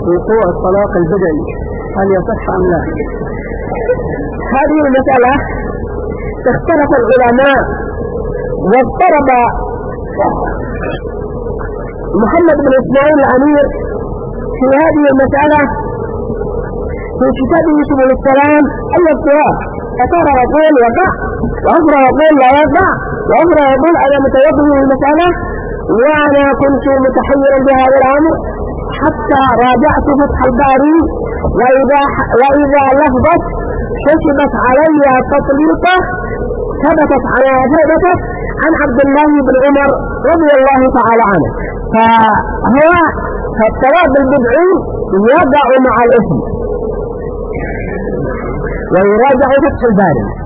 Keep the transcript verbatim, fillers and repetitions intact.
وقوع الطلاق البدني هل يصح أم لا؟ هذه المسألة اختلف العلماء، واضطرب محمد بن إسماعيل الأمير في هذه المسألة في كتابه سبل السلام الاضطراب، فترى يقول يقع، وأخرى يقول لا يقع، وأخرى يقول أنا متوقف في المسألة، وأنا كنت متحيرا بهذا الأمر حتى راجعت فتح الباري، وإذا, وإذا لفظت حسبت علي تطليقه ثبتت على ثبتت عن عبد الله بن عمر رضي الله تعالى عنه. فهو فالطلاق بالبدعي يقع مع الإثم، ويراجع فتح الباري.